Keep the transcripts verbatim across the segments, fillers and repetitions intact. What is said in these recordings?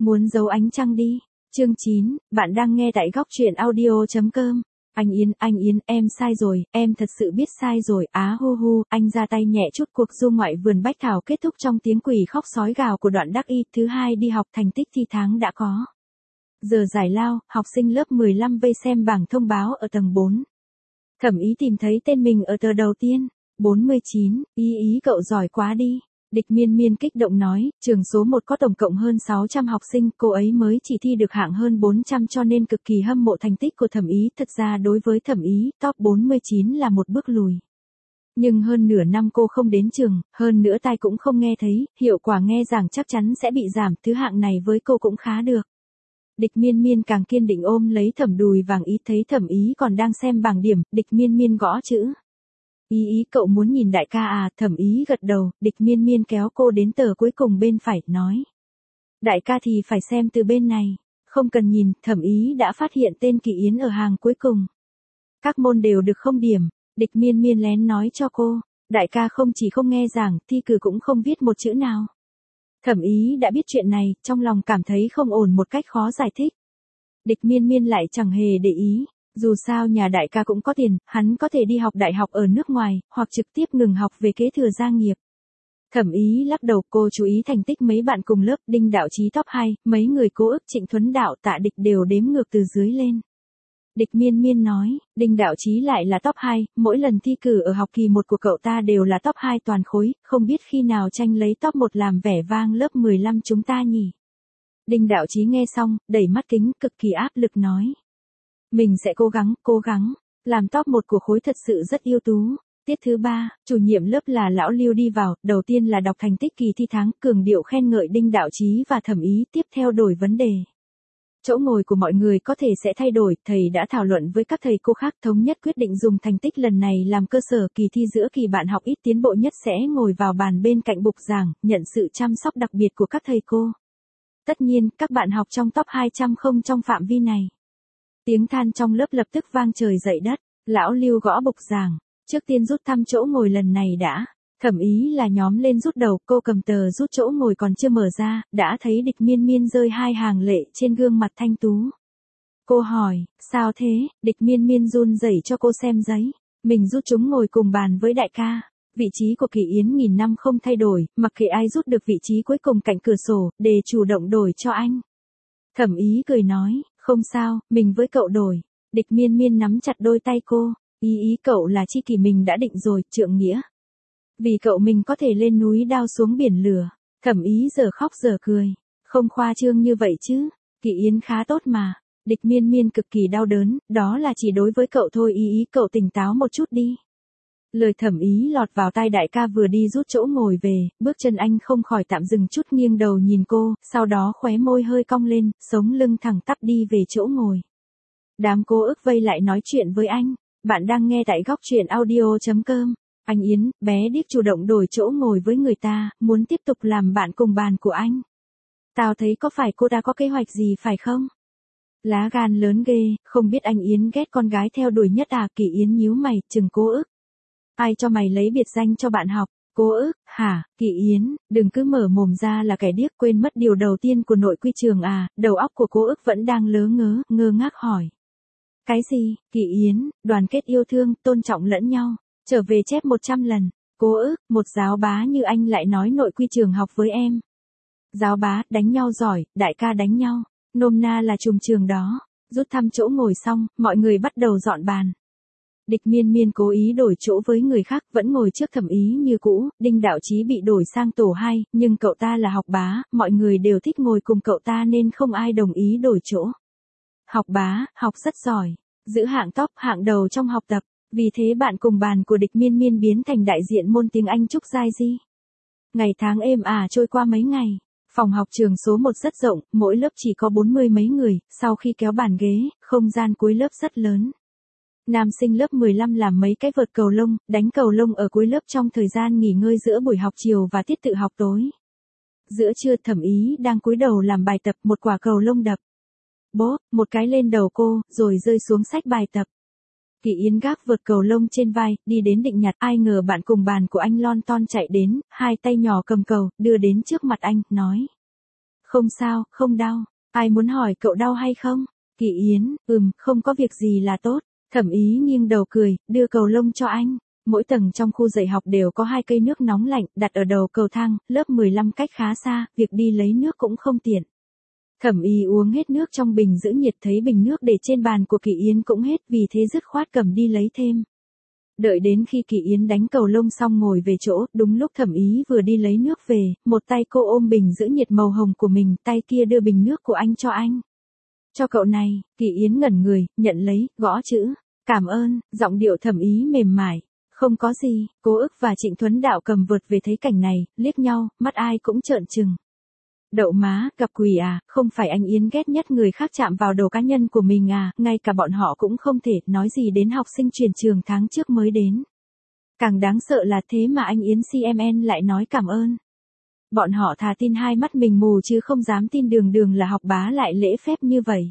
Muốn giấu ánh trăng đi. Chương chín, bạn đang nghe tại góc truyện audio.com. Anh Yến, anh Yến, em sai rồi, em thật sự biết sai rồi, á hu hu, anh ra tay nhẹ chút. Cuộc du ngoại vườn bách thảo kết thúc trong tiếng quỷ khóc sói gào của Đoạn Đắc Y. Thứ hai đi học, thành tích thi tháng đã có. Giờ giải lao, học sinh lớp mười lăm vây xem bảng thông báo ở tầng bốn. Thẩm Ý tìm thấy tên mình ở tờ đầu tiên. bốn mươi chín, ý ý cậu giỏi quá đi. Địch Miên Miên kích động nói, trường số một có tổng cộng hơn sáu trăm học sinh, cô ấy mới chỉ thi được hạng hơn bốn trăm cho nên cực kỳ hâm mộ thành tích của Thẩm Ý. Thật ra đối với Thẩm Ý, top bốn mươi chín là một bước lùi. Nhưng hơn nửa năm cô không đến trường, hơn nữa tai cũng không nghe thấy, hiệu quả nghe giảng chắc chắn sẽ bị giảm, thứ hạng này với cô cũng khá được. Địch Miên Miên càng kiên định ôm lấy Thẩm Đùi Vàng Ý, thấy Thẩm Ý còn đang xem bảng điểm, Địch Miên Miên gõ chữ. Ý ý cậu muốn nhìn đại ca à? Thẩm Ý gật đầu, Địch Miên Miên kéo cô đến tờ cuối cùng bên phải, nói. Đại ca thì phải xem từ bên này. Không cần nhìn, Thẩm Ý đã phát hiện tên Kỳ Yến ở hàng cuối cùng. Các môn đều được không điểm, Địch Miên Miên lén nói cho cô. Đại ca không chỉ không nghe giảng, thi cử cũng không viết một chữ nào. Thẩm Ý đã biết chuyện này, trong lòng cảm thấy không ổn một cách khó giải thích. Địch Miên Miên lại chẳng hề để ý. Dù sao nhà đại ca cũng có tiền, hắn có thể đi học đại học ở nước ngoài, hoặc trực tiếp ngừng học về kế thừa gia nghiệp. Thẩm Ý lắc đầu, cô chú ý thành tích mấy bạn cùng lớp, Đinh Đạo Chí top hai, mấy người Cố Ức, Trịnh Thuấn Đạo, Tạ Địch đều đếm ngược từ dưới lên. Địch Miên Miên nói, Đinh Đạo Chí lại là top hai, mỗi lần thi cử ở học kỳ một của cậu ta đều là top hai toàn khối, không biết khi nào tranh lấy top một làm vẻ vang lớp mười lăm chúng ta nhỉ. Đinh Đạo Chí nghe xong, đẩy mắt kính, cực kỳ áp lực nói. Mình sẽ cố gắng, cố gắng, làm top một của khối thật sự rất ưu tú. Tiết thứ ba, chủ nhiệm lớp là lão Lưu đi vào, đầu tiên là đọc thành tích kỳ thi tháng, cường điệu khen ngợi Đinh Đạo Chí và Thẩm Ý, tiếp theo đổi vấn đề. Chỗ ngồi của mọi người có thể sẽ thay đổi, thầy đã thảo luận với các thầy cô khác, thống nhất quyết định dùng thành tích lần này làm cơ sở, kỳ thi giữa kỳ bạn học ít tiến bộ nhất sẽ ngồi vào bàn bên cạnh bục giảng, nhận sự chăm sóc đặc biệt của các thầy cô. Tất nhiên, các bạn học trong top hai trăm không trong phạm vi này. Tiếng than trong lớp lập tức vang trời dậy đất, lão Lưu gõ bục giảng, trước tiên rút thăm chỗ ngồi lần này đã. Thẩm Ý là nhóm lên rút đầu, cô cầm tờ rút chỗ ngồi còn chưa mở ra, đã thấy Địch Miên Miên rơi hai hàng lệ trên gương mặt thanh tú. Cô hỏi, sao thế? Địch Miên Miên run rẩy cho cô xem giấy, mình rút chúng ngồi cùng bàn với đại ca. Vị trí của Kỳ Yến nghìn năm không thay đổi, mặc kệ ai rút được vị trí cuối cùng cạnh cửa sổ, để chủ động đổi cho anh. Thẩm Ý cười nói, không sao, mình với cậu đổi. Địch Miên Miên nắm chặt đôi tay cô, ý ý cậu là chi kỷ mình đã định rồi, trượng nghĩa. Vì cậu mình có thể lên núi đao xuống biển lửa. Thẩm Ý giờ khóc giờ cười, không khoa trương như vậy chứ, Kỳ Yến khá tốt mà. Địch Miên Miên cực kỳ đau đớn, đó là chỉ đối với cậu thôi, ý ý cậu tỉnh táo một chút đi. Lời Thẩm Ý lọt vào tai đại ca vừa đi rút chỗ ngồi về, bước chân anh không khỏi tạm dừng chút, nghiêng đầu nhìn cô, sau đó khóe môi hơi cong lên, sống lưng thẳng tắp đi về chỗ ngồi. Đám Cố Ức vây lại nói chuyện với anh, bạn đang nghe tại góc truyện audio.com. Anh Yến, bé Điếc chủ động đổi chỗ ngồi với người ta, muốn tiếp tục làm bạn cùng bàn của anh. Tao thấy có phải cô ta có kế hoạch gì phải không? Lá gan lớn ghê, không biết anh Yến ghét con gái theo đuổi nhất à? Kỳ Yến nhíu mày, chừng Cố Ức. Ai cho mày lấy biệt danh cho bạn học? Cố Ức, hả? Kỳ Yến, đừng cứ mở mồm ra là kẻ điếc, quên mất điều đầu tiên của nội quy trường à? Đầu óc của Cố Ức vẫn đang lớ ngớ, ngơ ngác hỏi. Cái gì? Kỳ Yến, đoàn kết yêu thương, tôn trọng lẫn nhau, trở về chép một trăm lần. Cố Ức, một giáo bá như anh lại nói nội quy trường học với em. Giáo bá, đánh nhau giỏi, đại ca đánh nhau, nôm na là trùm trường đó. Rút thăm chỗ ngồi xong, mọi người bắt đầu dọn bàn. Địch Miên Miên cố ý đổi chỗ với người khác, vẫn ngồi trước Thẩm Ý như cũ. Đinh Đạo Chí bị đổi sang tổ hai, nhưng cậu ta là học bá, mọi người đều thích ngồi cùng cậu ta nên không ai đồng ý đổi chỗ. Học bá, học rất giỏi, giữ hạng top, hạng đầu trong học tập, vì thế bạn cùng bàn của Địch Miên Miên biến thành đại diện môn tiếng Anh Trúc Giai Di. Ngày tháng êm ả trôi qua mấy ngày, phòng học trường số một rất rộng, mỗi lớp chỉ có bốn mươi mấy người, sau khi kéo bàn ghế, không gian cuối lớp rất lớn. Nam sinh lớp mười lăm làm mấy cái vợt cầu lông, đánh cầu lông ở cuối lớp trong thời gian nghỉ ngơi giữa buổi học chiều và tiết tự học tối. Giữa trưa Thẩm Ý đang cúi đầu làm bài tập, một quả cầu lông đập. Bốp, một cái lên đầu cô, rồi rơi xuống sách bài tập. Kỳ Yến gác vợt cầu lông trên vai, đi đến định nhặt, ai ngờ bạn cùng bàn của anh lon ton chạy đến, hai tay nhỏ cầm cầu, đưa đến trước mặt anh, nói. Không sao, không đau. Ai muốn hỏi cậu đau hay không? Kỳ Yến, ừm, không có việc gì là tốt. Thẩm Ý nghiêng đầu cười, đưa cầu lông cho anh. Mỗi tầng trong khu dạy học đều có hai cây nước nóng lạnh, đặt ở đầu cầu thang, lớp mười lăm cách khá xa, việc đi lấy nước cũng không tiện. Thẩm Ý uống hết nước trong bình giữ nhiệt, thấy bình nước để trên bàn của Kỳ Yến cũng hết, vì thế dứt khoát cầm đi lấy thêm. Đợi đến khi Kỳ Yến đánh cầu lông xong ngồi về chỗ, đúng lúc Thẩm Ý vừa đi lấy nước về, một tay cô ôm bình giữ nhiệt màu hồng của mình, tay kia đưa bình nước của anh cho anh. Cho cậu này. Kỳ Yến ngẩn người, nhận lấy, gõ chữ. Cảm ơn. Giọng điệu Thẩm Ý mềm mại. Không có gì. Cố Ức và Trịnh Thuấn Đạo cầm vợt về thấy cảnh này, liếc nhau, mắt ai cũng trợn trừng. Đậu má, gặp quỷ à, không phải anh Yến ghét nhất người khác chạm vào đồ cá nhân của mình à, ngay cả bọn họ cũng không thể, nói gì đến học sinh chuyển trường tháng trước mới đến. Càng đáng sợ là thế mà anh Yến xê em en lại nói cảm ơn. Bọn họ thà tin hai mắt mình mù chứ không dám tin Đường Đường là học bá lại lễ phép như vậy.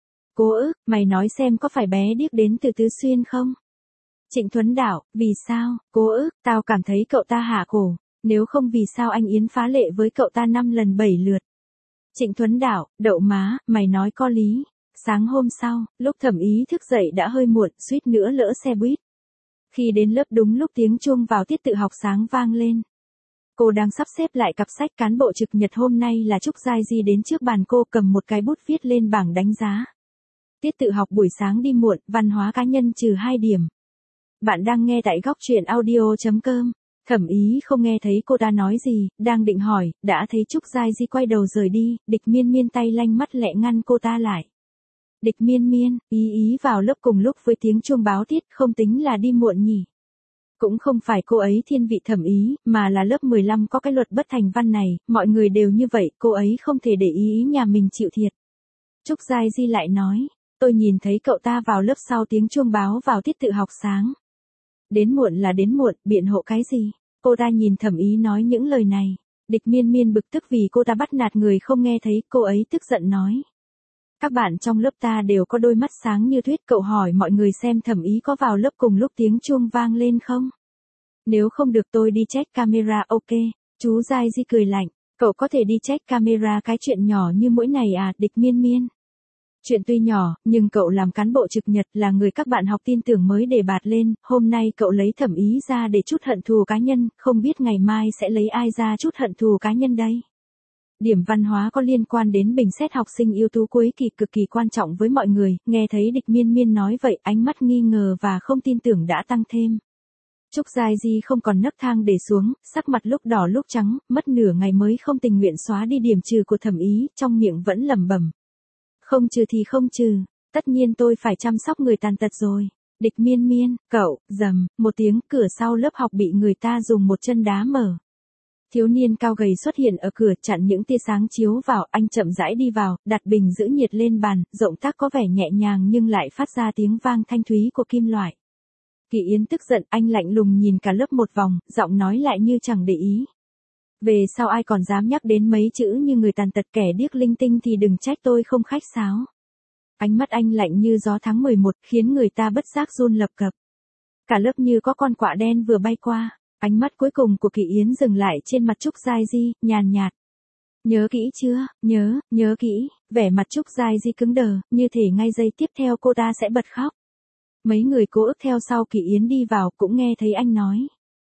Cố Ức, mày nói xem có phải bé điếc đến từ Tứ Xuyên không? Trịnh Thuấn Đạo, vì sao? Cố Ức, tao cảm thấy cậu ta hạ cổ. Nếu không vì sao anh Yến phá lệ với cậu ta năm lần bảy lượt. Trịnh Thuấn Đạo, đậu má, mày nói có lý. Sáng hôm sau, lúc Thẩm Ý thức dậy đã hơi muộn, suýt nữa lỡ xe buýt. Khi đến lớp đúng lúc tiếng chuông vào tiết tự học sáng vang lên. Cô đang sắp xếp lại cặp sách, cán bộ trực nhật hôm nay là Trúc Giai Di đến trước bàn cô, cầm một cái bút viết lên bảng đánh giá. Tiết tự học buổi sáng đi muộn, văn hóa cá nhân trừ hai điểm. Bạn đang nghe tại góc truyện audio chấm com. Thẩm Ý không nghe thấy cô ta nói gì, đang định hỏi, đã thấy Trúc Giai Di quay đầu rời đi, Địch Miên Miên tay lanh mắt lẹ ngăn cô ta lại. Địch Miên Miên, Ý Ý vào lớp cùng lúc với tiếng chuông báo tiết, không tính là đi muộn nhỉ. Cũng không phải cô ấy thiên vị Thẩm Ý, mà là lớp mười lăm có cái luật bất thành văn này, mọi người đều như vậy, cô ấy không thể để ý ý nhà mình chịu thiệt. Trúc Giai Di lại nói, tôi nhìn thấy cậu ta vào lớp sau tiếng chuông báo vào tiết tự học sáng. Đến muộn là đến muộn, biện hộ cái gì? Cô ta nhìn Thẩm Ý nói những lời này. Địch Miên Miên bực tức vì cô ta bắt nạt người không nghe thấy, cô ấy tức giận nói. Các bạn trong lớp ta đều có đôi mắt sáng như tuyết, cậu hỏi mọi người xem Thẩm Ý có vào lớp cùng lúc tiếng chuông vang lên không? Nếu không được tôi đi check camera, ok. Chú Giai Di cười lạnh, cậu có thể đi check camera cái chuyện nhỏ như mỗi này à? Địch Miên Miên. Chuyện tuy nhỏ, nhưng cậu làm cán bộ trực nhật, là người các bạn học tin tưởng mới đề bạt lên, hôm nay cậu lấy Thẩm Ý ra để trút hận thù cá nhân, không biết ngày mai sẽ lấy ai ra trút hận thù cá nhân đây. Điểm văn hóa có liên quan đến bình xét học sinh ưu tú cuối kỳ, cực kỳ quan trọng với mọi người, nghe thấy Địch Miên Miên nói vậy, ánh mắt nghi ngờ và không tin tưởng đã tăng thêm. Trúc Giai Di không còn nấc thang để xuống, sắc mặt lúc đỏ lúc trắng, mất nửa ngày mới không tình nguyện xóa đi điểm trừ của Thẩm Ý, trong miệng vẫn lẩm bẩm. Không trừ thì không trừ, tất nhiên tôi phải chăm sóc người tàn tật rồi. Địch Miên Miên, cậu, rầm, một tiếng, cửa sau lớp học bị người ta dùng một chân đá mở. Thiếu niên cao gầy xuất hiện ở cửa, chặn những tia sáng chiếu vào, anh chậm rãi đi vào, đặt bình giữ nhiệt lên bàn, động tác có vẻ nhẹ nhàng nhưng lại phát ra tiếng vang thanh thúy của kim loại. Kỳ Yến tức giận, anh lạnh lùng nhìn cả lớp một vòng, giọng nói lại như chẳng để ý. Về sau ai còn dám nhắc đến mấy chữ như người tàn tật kẻ điếc linh tinh thì đừng trách tôi không khách sáo. Ánh mắt anh lạnh như gió tháng mười một, khiến người ta bất giác run lập cập. Cả lớp như có con quạ đen vừa bay qua, ánh mắt cuối cùng của Kỳ Yến dừng lại trên mặt Trúc Giai Di, nhàn nhạt. Nhớ kỹ chưa, nhớ, nhớ kỹ, vẻ mặt Trúc Giai Di cứng đờ, như thể ngay giây tiếp theo cô ta sẽ bật khóc. Mấy người Cố Ức theo sau Kỳ Yến đi vào cũng nghe thấy anh nói.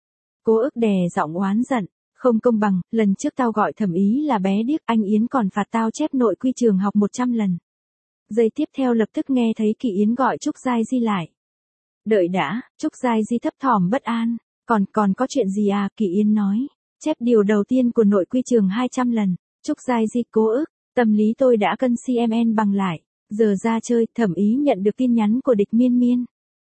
Cố Ức đè giọng oán giận. Không công bằng, lần trước tao gọi Thẩm Ý là bé điếc, anh Yến còn phạt tao chép nội quy trường học một trăm lần. Giây tiếp theo lập tức nghe thấy Kỳ Yến gọi Trúc Giai Di lại. Đợi đã, Trúc Giai Di thấp thỏm bất an, còn còn có chuyện gì à? Kỳ Yến nói, chép điều đầu tiên của nội quy trường hai trăm lần. Trúc Giai Di, Cố Ức, tâm lý tôi đã cân xê em en bằng lại, giờ ra chơi. Thẩm Ý nhận được tin nhắn của Địch Miên Miên.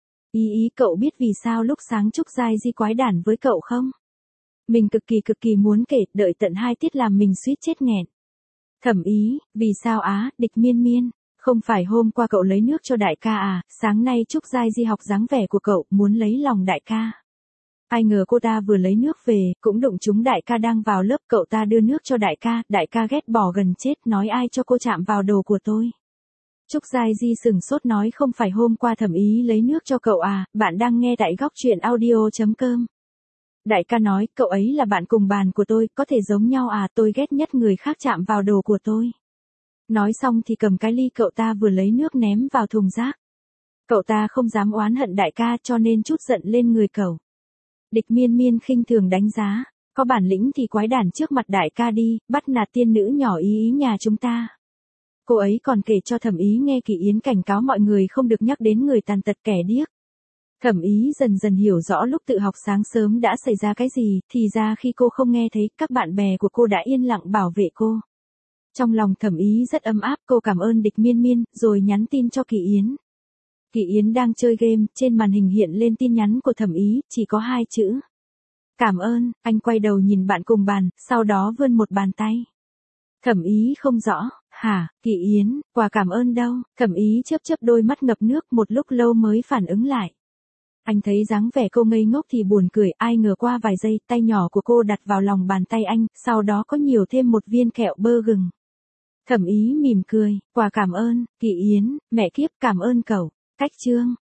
Ý ý, cậu biết vì sao lúc sáng Trúc Giai Di quái đản với cậu không? Mình cực kỳ cực kỳ muốn kể, đợi tận hai tiết làm mình suýt chết nghẹn. Thẩm Ý, vì sao á? Địch Miên Miên, không phải hôm qua cậu lấy nước cho đại ca à? Sáng nay Trúc Giai Di học dáng vẻ của cậu, muốn lấy lòng đại ca. Ai ngờ cô ta vừa lấy nước về, cũng đụng trúng đại ca đang vào lớp, cậu ta đưa nước cho đại ca, đại ca ghét bỏ gần chết, nói ai cho cô chạm vào đồ của tôi. Trúc Giai Di sừng sốt nói không phải hôm qua Thẩm Ý lấy nước cho cậu à? Bạn đang nghe tại góc truyện audio chấm com. Đại ca nói, cậu ấy là bạn cùng bàn của tôi, có thể giống nhau à, tôi ghét nhất người khác chạm vào đồ của tôi. Nói xong thì cầm cái ly cậu ta vừa lấy nước ném vào thùng rác. Cậu ta không dám oán hận đại ca cho nên trút giận lên người cậu. Địch Miên Miên khinh thường đánh giá, có bản lĩnh thì quái đản trước mặt đại ca đi, bắt nạt tiên nữ nhỏ ý ý nhà chúng ta. Cô ấy còn kể cho Thẩm Ý nghe Kỳ Yến cảnh cáo mọi người không được nhắc đến người tàn tật kẻ điếc. Thẩm Ý dần dần hiểu rõ lúc tự học sáng sớm đã xảy ra cái gì, thì ra khi cô không nghe thấy, các bạn bè của cô đã yên lặng bảo vệ cô. Trong lòng Thẩm Ý rất ấm áp, cô cảm ơn Địch Miên Miên, rồi nhắn tin cho Kỳ Yến. Kỳ Yến đang chơi game, trên màn hình hiện lên tin nhắn của Thẩm Ý, chỉ có hai chữ. Cảm ơn, anh quay đầu nhìn bạn cùng bàn, sau đó vươn một bàn tay. Thẩm Ý không rõ, hả, Kỳ Yến, quà cảm ơn đâu, Thẩm Ý chớp chớp đôi mắt ngập nước một lúc lâu mới phản ứng lại. Anh thấy dáng vẻ cô ngây ngốc thì buồn cười, ai ngờ qua vài giây, tay nhỏ của cô đặt vào lòng bàn tay anh, sau đó có nhiều thêm một viên kẹo bơ gừng. Thẩm Ý mỉm cười, quà cảm ơn, Kỳ Yến, mẹ kiếp cảm ơn cậu, cách chương.